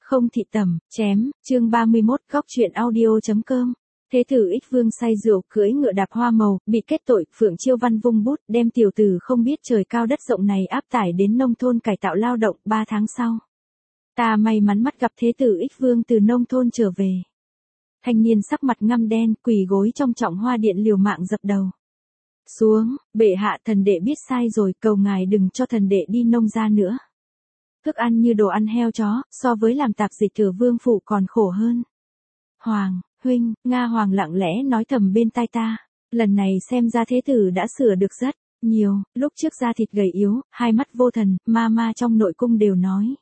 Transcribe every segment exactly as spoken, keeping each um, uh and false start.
Không thị tẩm, chém, chương ba mươi mốt, góc truyện audio.com. Thế tử Ích Vương say rượu, cưỡi ngựa đạp hoa màu, bị kết tội, Phượng Chiêu Văn vung bút, đem tiểu tử không biết trời cao đất rộng này áp tải đến nông thôn cải tạo lao động. Ba tháng sau, ta may mắn mắt gặp thế tử Ích Vương từ nông thôn trở về. Thanh niên sắc mặt ngăm đen, quỳ gối trong trọng hoa điện liều mạng dập đầu. Xuống, bệ hạ, thần đệ biết sai rồi, cầu ngài đừng cho thần đệ đi nông gia nữa. Thức ăn như đồ ăn heo chó, so với làm tạp dịch ở vương phủ còn khổ hơn. Hoàng, huynh, Nga Hoàng lặng lẽ nói thầm bên tai ta, lần này xem ra thế tử đã sửa được rất nhiều, lúc trước da thịt gầy yếu, hai mắt vô thần, ma ma trong nội cung đều nói.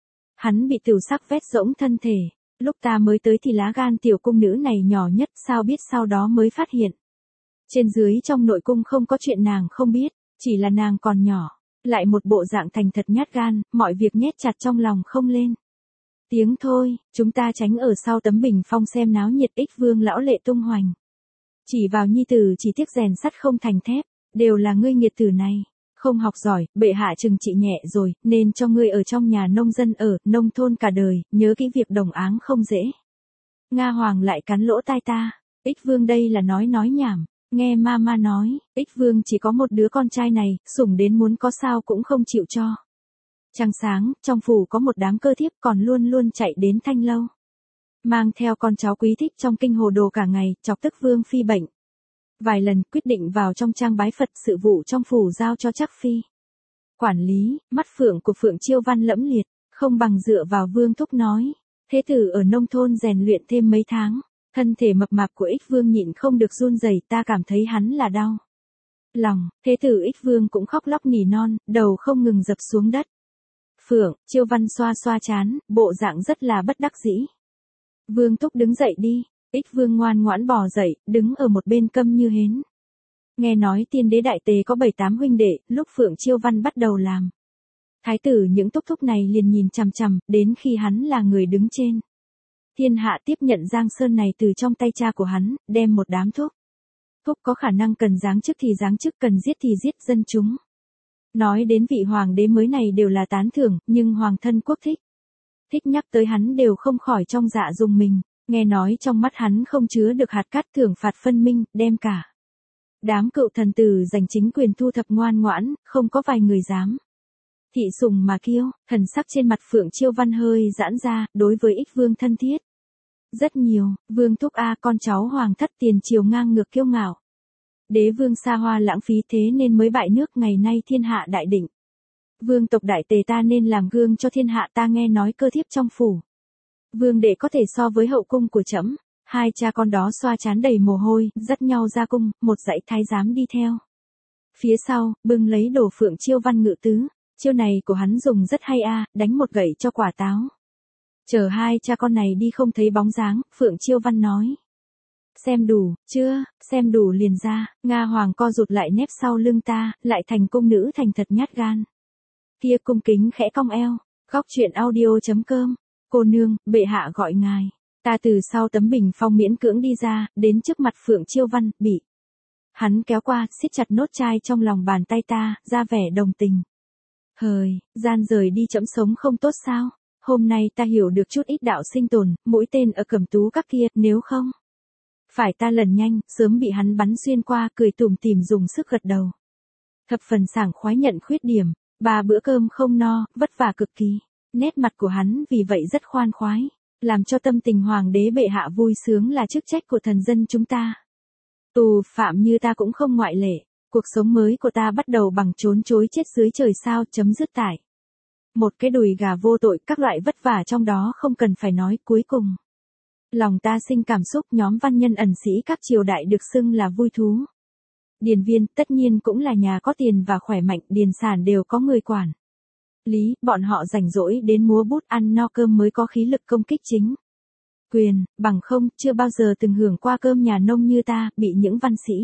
Hắn bị tửu sắc vét rỗng thân thể, lúc ta mới tới thì lá gan tiểu cung nữ này nhỏ nhất, sao biết sau đó mới phát hiện. Trên dưới trong nội cung không có chuyện nàng không biết, chỉ là nàng còn nhỏ. Lại một bộ dạng thành thật nhát gan, mọi việc nhét chặt trong lòng không lên. Tiếng thôi, chúng ta tránh ở sau tấm bình phong xem náo nhiệt. Ích Vương lão lệ tung hoành. Chỉ vào nhi tử chỉ tiếc rèn sắt không thành thép, đều là ngươi nghiệt tử này. Không học giỏi, bệ hạ trừng trị nhẹ rồi, nên cho ngươi ở trong nhà nông dân ở, nông thôn cả đời, nhớ kỹ việc đồng áng không dễ. Nga Hoàng lại cắn lỗ tai ta, Ích Vương đây là nói nói nhảm. Nghe ma ma nói, Ích Vương chỉ có một đứa con trai này, sủng đến muốn có sao cũng không chịu cho. Trăng sáng, trong phủ có một đám cơ thiếp còn luôn luôn chạy đến Thanh Lâu. Mang theo con cháu quý thích trong kinh hồ đồ cả ngày, chọc tức Vương phi bệnh. Vài lần quyết định vào trong trang bái Phật, sự vụ trong phủ giao cho Trắc phi. Quản lý, mắt phượng của Phượng Chiêu Văn lẫm liệt, không bằng dựa vào Vương thúc nói. Thế tử ở nông thôn rèn luyện thêm mấy tháng. Thân thể mập mạp của Ích Vương nhịn không được run rẩy, ta cảm thấy hắn là đau lòng. Thế tử Ích Vương cũng khóc lóc nỉ non, đầu không ngừng dập xuống đất. Phượng Chiêu Văn xoa xoa trán, bộ dạng rất là bất đắc dĩ. Vương thúc đứng dậy đi. Ích Vương ngoan ngoãn bò dậy, đứng ở một bên câm như hến. Nghe nói tiên đế đại tề có bảy tám huynh đệ, lúc Phượng Chiêu Văn bắt đầu làm. Thái tử những thúc thúc này liền nhìn chằm chằm, đến khi hắn là người đứng trên. Thiên hạ tiếp nhận Giang Sơn này từ trong tay cha của hắn, đem một đám thúc. Thúc có khả năng cần giáng chức thì giáng chức, cần giết thì giết dân chúng. Nói đến vị hoàng đế mới này đều là tán thưởng, nhưng hoàng thân quốc thích. Thích nhắc tới hắn đều không khỏi trong dạ dùng mình, nghe nói trong mắt hắn không chứa được hạt cát, thưởng phạt phân minh, đem cả. Đám cựu thần tử giành chính quyền thu thập ngoan ngoãn, không có vài người dám. Thị sùng mà kiêu, thần sắc trên mặt Phượng Chiêu Văn hơi giãn ra, đối với Ích Vương thân thiết. Rất nhiều, Vương thúc a, con cháu hoàng thất tiền triều ngang ngược kiêu ngạo. Đế vương xa hoa lãng phí thế nên mới bại nước, ngày nay thiên hạ đại định. Vương tộc đại tề ta nên làm gương cho thiên hạ, ta nghe nói cơ thiếp trong phủ. Vương đệ có thể so với hậu cung của trẫm. Hai cha con đó xoa trán đầy mồ hôi, dắt nhau ra cung, một dãy thái giám đi theo. Phía sau, bưng lấy đồ Phượng Chiêu Văn ngự tứ. Chiêu này của hắn dùng rất hay a, đánh một gậy cho quả táo. Chờ hai cha con này đi không thấy bóng dáng, Phượng Chiêu Văn nói. Xem đủ, chưa, xem đủ liền ra. Nga Hoàng co rụt lại nép sau lưng ta, lại thành cung nữ thành thật nhát gan. Kia cung kính khẽ cong eo, góc truyện audio.com. Cô nương, bệ hạ gọi ngài. Ta từ sau tấm bình phong miễn cưỡng đi ra, đến trước mặt Phượng Chiêu Văn, bị. Hắn kéo qua, siết chặt nốt chai trong lòng bàn tay ta, ra vẻ đồng tình. Hời, gian rời đi chậm sống không tốt sao? Hôm nay ta hiểu được chút ít đạo sinh tồn, mũi tên ở Cẩm Tú các kia, nếu không. Phải ta lần nhanh, sớm bị hắn bắn xuyên qua, cười tủm tỉm dùng sức gật đầu. Thập phần sảng khoái nhận khuyết điểm, ba bữa cơm không no, vất vả cực kỳ. Nét mặt của hắn vì vậy rất khoan khoái, làm cho tâm tình hoàng đế bệ hạ vui sướng là chức trách của thần dân chúng ta. Tù phạm như ta cũng không ngoại lệ. Cuộc sống mới của ta bắt đầu bằng trốn chối chết dưới trời sao, chấm dứt tại. Một cái đùi gà vô tội, các loại vất vả trong đó không cần phải nói. Cuối cùng, lòng ta sinh cảm xúc, nhóm văn nhân ẩn sĩ các triều đại được xưng là vui thú. Điền viên, tất nhiên cũng là nhà có tiền và khỏe mạnh, điền sản đều có người quản lý, bọn họ rảnh rỗi đến múa bút, ăn no cơm mới có khí lực công kích chính quyền, bằng không, chưa bao giờ từng hưởng qua cơm nhà nông như ta, bị những văn sĩ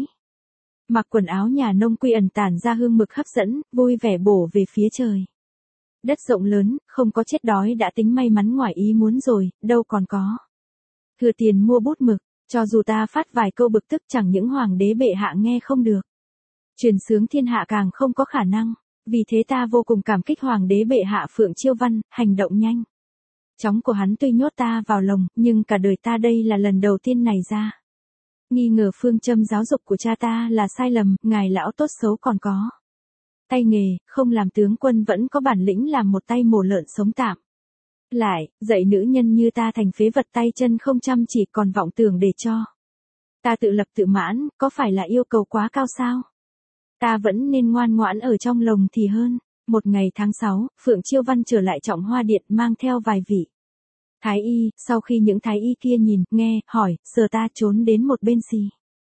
mặc quần áo nhà nông quy ẩn tản ra hương mực hấp dẫn, vui vẻ bổ về phía trời. Đất rộng lớn, không có chết đói đã tính may mắn ngoài ý muốn rồi, đâu còn có. Thừa tiền mua bút mực, cho dù ta phát vài câu bực tức chẳng những hoàng đế bệ hạ nghe không được. Truyền sướng thiên hạ càng không có khả năng, vì thế ta vô cùng cảm kích hoàng đế bệ hạ Phượng Chiêu Văn, hành động nhanh. Chóng của hắn tuy nhốt ta vào lồng, nhưng cả đời ta đây là lần đầu tiên này ra. Nghi ngờ phương châm giáo dục của cha ta là sai lầm, ngài lão tốt xấu còn có tay nghề, không làm tướng quân vẫn có bản lĩnh làm một tay mổ lợn sống tạm. Lại, dạy nữ nhân như ta thành phế vật tay chân không chăm chỉ còn vọng tưởng để cho ta tự lập tự mãn, có phải là yêu cầu quá cao sao? Ta vẫn nên ngoan ngoãn ở trong lồng thì hơn. Một ngày tháng sáu, Phượng Chiêu Văn trở lại Trọng Hoa Điện mang theo vài vị thái y, sau khi những thái y kia nhìn, nghe, hỏi, sờ ta trốn đến một bên xì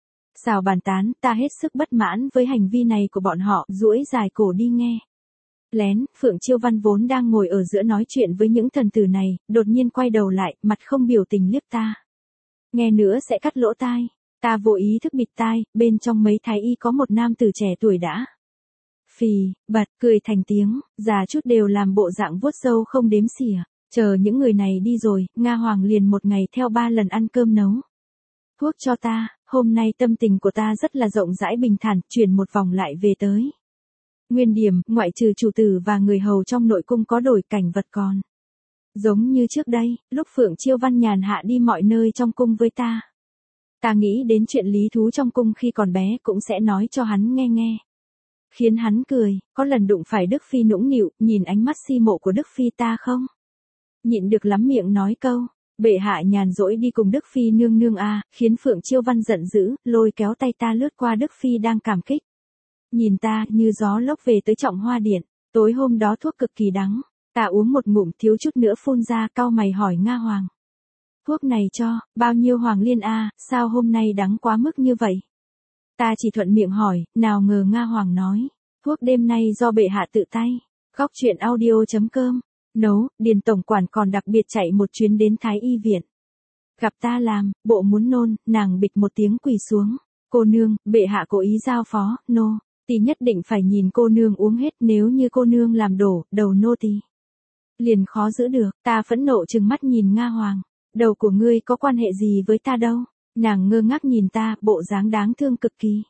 xào bàn tán, ta hết sức bất mãn với hành vi này của bọn họ, duỗi dài cổ đi nghe. Lén, Phượng Chiêu Văn vốn đang ngồi ở giữa nói chuyện với những thần tử này, đột nhiên quay đầu lại, mặt không biểu tình liếc ta. Nghe nữa sẽ cắt lỗ tai. Ta vô ý thức bịt tai, bên trong mấy thái y có một nam tử trẻ tuổi đã phì, bật, cười thành tiếng, già chút đều làm bộ dạng vuốt râu không đếm xỉa. Chờ những người này đi rồi, Nga Hoàng liền một ngày theo ba lần ăn cơm nấu thuốc cho ta. Hôm nay tâm tình của ta rất là rộng rãi bình thản, chuyển một vòng lại về tới nguyên điểm, ngoại trừ chủ tử và người hầu trong nội cung có đổi cảnh vật còn giống như trước đây, lúc Phượng Chiêu Văn nhàn hạ đi mọi nơi trong cung với ta. Ta nghĩ đến chuyện lý thú trong cung khi còn bé cũng sẽ nói cho hắn nghe nghe. Khiến hắn cười, có lần đụng phải Đức Phi nũng nịu, nhìn ánh mắt si mộ của Đức Phi ta không nhịn được lắm miệng nói câu, bệ hạ nhàn rỗi đi cùng Đức Phi nương nương a, khiến Phượng Chiêu Văn giận dữ, lôi kéo tay ta lướt qua Đức Phi đang cảm kích. Nhìn ta, như gió lốc về tới Trọng Hoa Điện, tối hôm đó thuốc cực kỳ đắng, ta uống một ngụm thiếu chút nữa phun ra, cau mày hỏi Nga Hoàng. Thuốc này cho, bao nhiêu hoàng liên a, sao hôm nay đắng quá mức như vậy? Ta chỉ thuận miệng hỏi, nào ngờ Nga Hoàng nói, thuốc đêm nay do bệ hạ tự tay. Góc truyện audio chấm com nấu, Điền tổng quản còn đặc biệt chạy một chuyến đến Thái y viện. Gặp ta làm, bộ muốn nôn, nàng bịch một tiếng quỳ xuống. Cô nương, bệ hạ cố ý giao phó, nô, tỳ nhất định phải nhìn cô nương uống hết, nếu như cô nương làm đổ, đầu nô tỳ liền khó giữ được. Ta phẫn nộ trừng mắt nhìn Nga Hoàng, đầu của ngươi có quan hệ gì với ta đâu? Nàng ngơ ngác nhìn ta, bộ dáng đáng thương cực kỳ.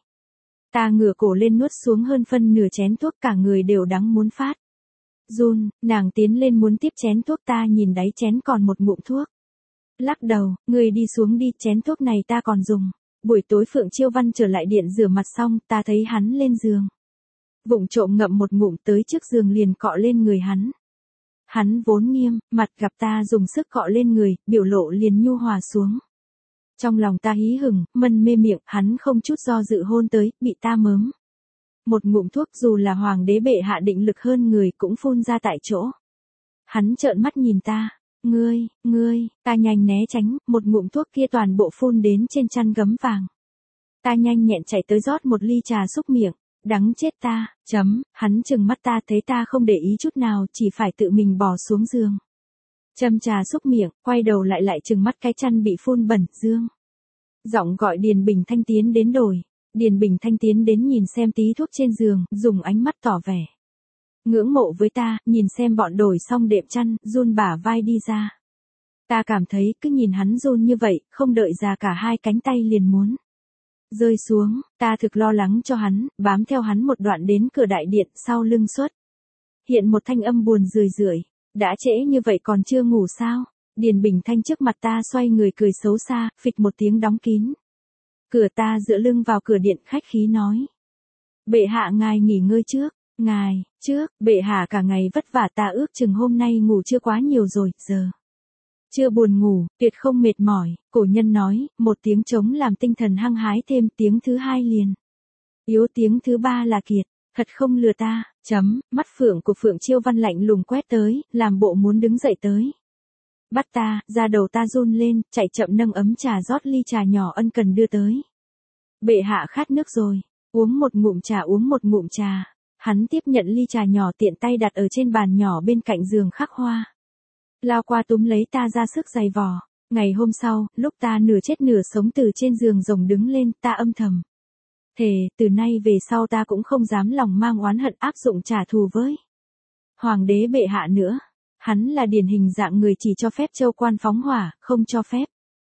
Ta ngửa cổ lên nuốt xuống hơn phân nửa chén thuốc, cả người đều đắng muốn phát run. Nàng tiến lên muốn tiếp chén thuốc, ta nhìn đáy chén còn một ngụm thuốc. Lắc đầu, người đi xuống đi, chén thuốc này ta còn dùng. Buổi tối Phượng Chiêu Văn trở lại điện rửa mặt xong, ta thấy hắn lên giường. Vụng trộm ngậm một ngụm tới trước giường liền cọ lên người hắn. Hắn vốn nghiêm, mặt gặp ta dùng sức cọ lên người, biểu lộ liền nhu hòa xuống. Trong lòng ta hí hửng, mân mê miệng, hắn không chút do dự hôn tới, bị ta mớm. Một ngụm thuốc, dù là hoàng đế bệ hạ định lực hơn người cũng phun ra tại chỗ. Hắn trợn mắt nhìn ta, ngươi, ngươi, ta nhanh né tránh, một ngụm thuốc kia toàn bộ phun đến trên chăn gấm vàng. Ta nhanh nhẹn chạy tới rót một ly trà xúc miệng, đắng chết ta, chấm, hắn trừng mắt ta thấy ta không để ý chút nào, chỉ phải tự mình bò xuống giường. Châm trà xúc miệng, quay đầu lại lại trừng mắt cái chăn bị phun bẩn, dương. Giọng gọi Điền Bình Thanh tiến đến đổi. Điền Bình Thanh tiến đến nhìn xem tí thuốc trên giường, dùng ánh mắt tỏ vẻ ngưỡng mộ với ta, nhìn xem bọn đổi xong đệm chăn, run bả vai đi ra. Ta cảm thấy cứ nhìn hắn run như vậy, không đợi ra cả hai cánh tay liền muốn rơi xuống. Ta thực lo lắng cho hắn, bám theo hắn một đoạn đến cửa đại điện, sau lưng xuất hiện một thanh âm buồn rười rượi. Đã trễ như vậy còn chưa ngủ sao? Điền Bình Thanh trước mặt ta xoay người cười xấu xa, phịch một tiếng đóng kín cửa. Ta dựa lưng vào cửa điện khách khí nói. Bệ hạ ngài nghỉ ngơi trước, ngài, trước, bệ hạ cả ngày vất vả, ta ước chừng hôm nay ngủ chưa quá nhiều rồi, giờ. Chưa buồn ngủ, tuyệt không mệt mỏi, cổ nhân nói, một tiếng trống làm tinh thần hăng hái thêm, tiếng thứ hai liền yếu, tiếng thứ ba là kiệt, thật không lừa ta, chấm, mắt phượng của Phượng Chiêu Văn lạnh lùng quét tới, làm bộ muốn đứng dậy tới. Bắt ta, da đầu ta run lên, chạy chậm nâng ấm trà rót ly trà nhỏ ân cần đưa tới. Bệ hạ khát nước rồi, uống một ngụm trà uống một ngụm trà. Hắn tiếp nhận ly trà nhỏ tiện tay đặt ở trên bàn nhỏ bên cạnh giường khắc hoa. Lao qua túm lấy ta ra sức giày vò. Ngày hôm sau, lúc ta nửa chết nửa sống từ trên giường rồng đứng lên, ta âm thầm thề, từ nay về sau ta cũng không dám lòng mang oán hận áp dụng trả thù với hoàng đế bệ hạ nữa. Hắn là điển hình dạng người chỉ cho phép châu quan phóng hỏa, không cho phép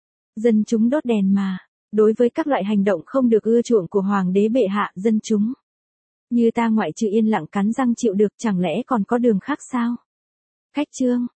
dân chúng đốt đèn mà. Đối với các loại hành động không được ưa chuộng của hoàng đế bệ hạ, dân chúng như ta ngoại trừ yên lặng cắn răng chịu được, chẳng lẽ còn có đường khác sao? Khách chương